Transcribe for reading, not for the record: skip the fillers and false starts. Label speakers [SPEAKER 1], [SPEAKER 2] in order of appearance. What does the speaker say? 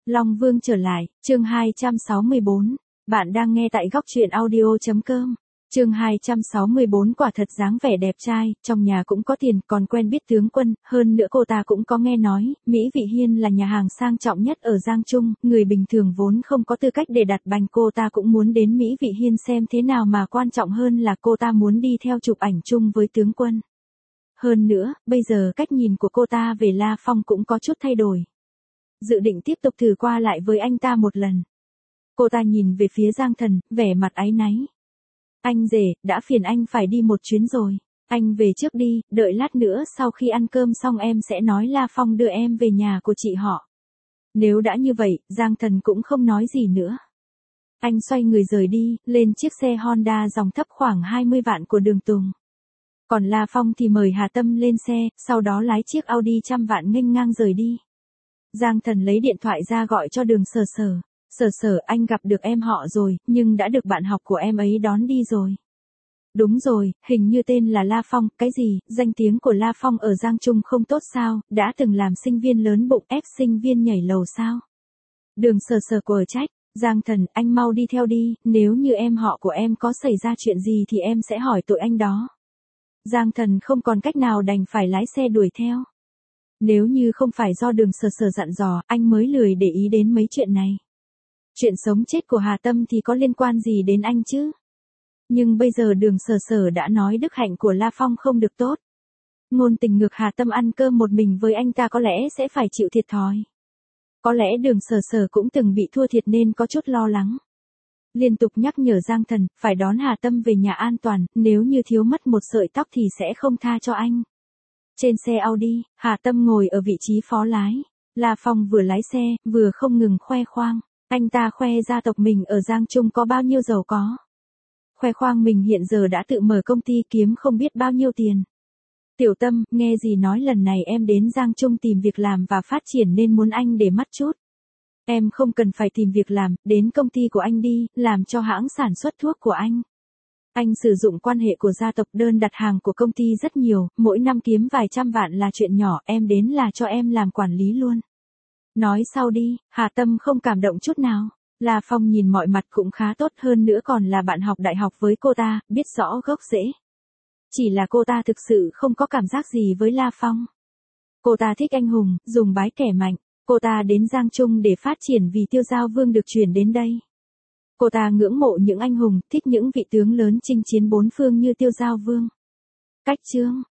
[SPEAKER 1] Long Vương trở lại, chương 264. Bạn đang nghe tại góc truyện audio.com. Chương 264 quả thật dáng vẻ đẹp trai, trong nhà cũng có tiền, còn quen biết tướng quân, hơn nữa cô ta cũng có nghe nói, Mỹ Vị Hiên là nhà hàng sang trọng nhất ở Giang Trung, người bình thường vốn không có tư cách để đặt bành, cô ta cũng muốn đến Mỹ Vị Hiên xem thế nào, mà quan trọng hơn là cô ta muốn đi theo chụp ảnh chung với tướng quân. Hơn nữa, bây giờ cách nhìn của cô ta về La Phong cũng có chút thay đổi. Dự định tiếp tục thử qua lại với anh ta một lần. Cô ta nhìn về phía Giang Thần, vẻ mặt áy náy. Anh rể, đã phiền anh phải đi một chuyến rồi. Anh về trước đi, đợi lát nữa sau khi ăn cơm xong em sẽ nói La Phong đưa em về nhà của chị họ. Nếu đã như vậy, Giang Thần cũng không nói gì nữa. Anh xoay người rời đi, lên chiếc xe Honda dòng thấp khoảng 20 vạn của Đường Tùng. Còn La Phong thì mời Hà Tâm lên xe, sau đó lái chiếc Audi 100 vạn nghênh ngang rời đi. Giang Thần lấy điện thoại ra gọi cho Đường Sở Sở. Sở Sở, anh gặp được em họ rồi, nhưng đã được bạn học của em ấy đón đi rồi. Đúng rồi, hình như tên là La Phong, cái gì, danh tiếng của La Phong ở Giang Trung không tốt sao, đã từng làm sinh viên lớn bụng ép sinh viên nhảy lầu sao. Đường Sở Sở quở trách, Giang Thần, anh mau đi theo đi, nếu như em họ của em có xảy ra chuyện gì thì em sẽ hỏi tội anh đó. Giang Thần không còn cách nào đành phải lái xe đuổi theo. Nếu như không phải do Đường Sở Sở dặn dò, anh mới lười để ý đến mấy chuyện này. Chuyện sống chết của Hà Tâm thì có liên quan gì đến anh chứ? Nhưng bây giờ Đường Sở Sở đã nói đức hạnh của La Phong không được tốt. Ngôn tình ngược Hà Tâm ăn cơm một mình với anh ta có lẽ sẽ phải chịu thiệt thòi. Có lẽ Đường Sở Sở cũng từng bị thua thiệt nên có chút lo lắng. Liên tục nhắc nhở Giang Thần, phải đón Hà Tâm về nhà an toàn, nếu như thiếu mất một sợi tóc thì sẽ không tha cho anh. Trên xe Audi, Hà Tâm ngồi ở vị trí phó lái. La Phong vừa lái xe, vừa không ngừng khoe khoang. Anh ta khoe gia tộc mình ở Giang Trung có bao nhiêu giàu có. Khoe khoang mình hiện giờ đã tự mở công ty kiếm không biết bao nhiêu tiền. Tiểu Tâm, nghe gì nói lần này em đến Giang Trung tìm việc làm và phát triển nên muốn anh để mắt chút. Em không cần phải tìm việc làm, đến công ty của anh đi, làm cho hãng sản xuất thuốc của anh. Anh sử dụng quan hệ của gia tộc, đơn đặt hàng của công ty rất nhiều, mỗi năm kiếm vài trăm vạn là chuyện nhỏ, em đến là cho em làm quản lý luôn. Nói sau đi, Hà Tâm không cảm động chút nào. La Phong nhìn mọi mặt cũng khá tốt, hơn nữa còn là bạn học đại học với cô ta, biết rõ gốc rễ. Chỉ là cô ta thực sự không có cảm giác gì với La Phong. Cô ta thích anh hùng, dùng bái kẻ mạnh. Cô ta đến Giang Trung để phát triển vì Tiêu Giao Vương được chuyển đến đây. Cô ta ngưỡng mộ những anh hùng, thích những vị tướng lớn chinh chiến bốn phương như Tiêu Giao Vương. Cách chương